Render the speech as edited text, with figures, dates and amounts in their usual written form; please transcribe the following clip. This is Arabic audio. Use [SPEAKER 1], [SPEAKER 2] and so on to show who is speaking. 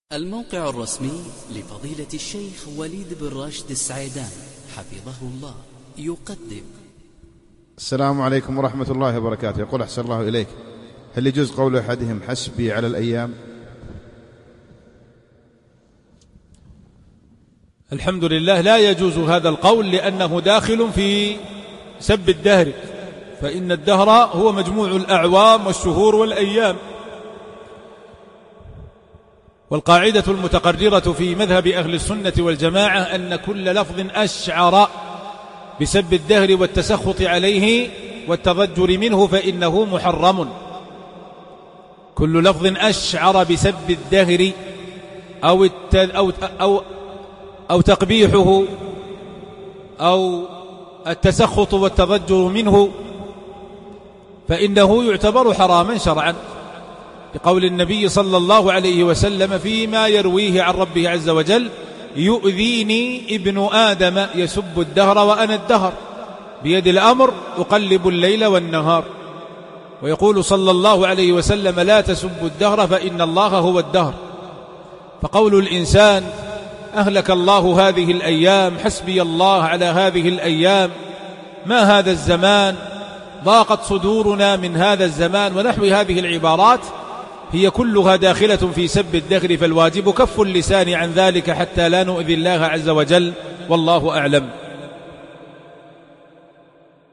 [SPEAKER 1] الموقع الرسمي لفضيلة الشيخ وليد بن راشد السعيدان حفظه الله يقدم.
[SPEAKER 2] السلام عليكم ورحمة الله وبركاته. يقول أحسن الله إليك، هل يجوز قول أحدهم حسبي على الأيام؟
[SPEAKER 3] الحمد لله، لا يجوز هذا القول لأنه داخل في سب الدهر، فإن الدهر هو مجموع الأعوام والشهور والأيام. والقاعدة المتقررة في مذهب أهل السنة والجماعة أن كل لفظ أشعر بسب الدهر والتسخط عليه والتضجر منه فإنه محرم. كل لفظ أشعر بسب الدهر أو تقبيحه أو التسخط والتضجر منه فإنه يعتبر حراما شرعا، بقول النبي صلى الله عليه وسلم فيما يرويه عن ربه عز وجل: يؤذيني ابن آدم يسب الدهر وأنا الدهر بيد الأمر أقلب الليل والنهار. ويقول صلى الله عليه وسلم: لا تسبوا الدهر فإن الله هو الدهر. فقول الإنسان أهلك الله هذه الأيام، حسبي الله على هذه الأيام، ما هذا الزمان، ضاقت صدورنا من هذا الزمان، ونحو هذه العبارات هي كلها داخلة في سب الدهر، فالواجب كف اللسان عن ذلك حتى لا نؤذي الله عز وجل، والله أعلم.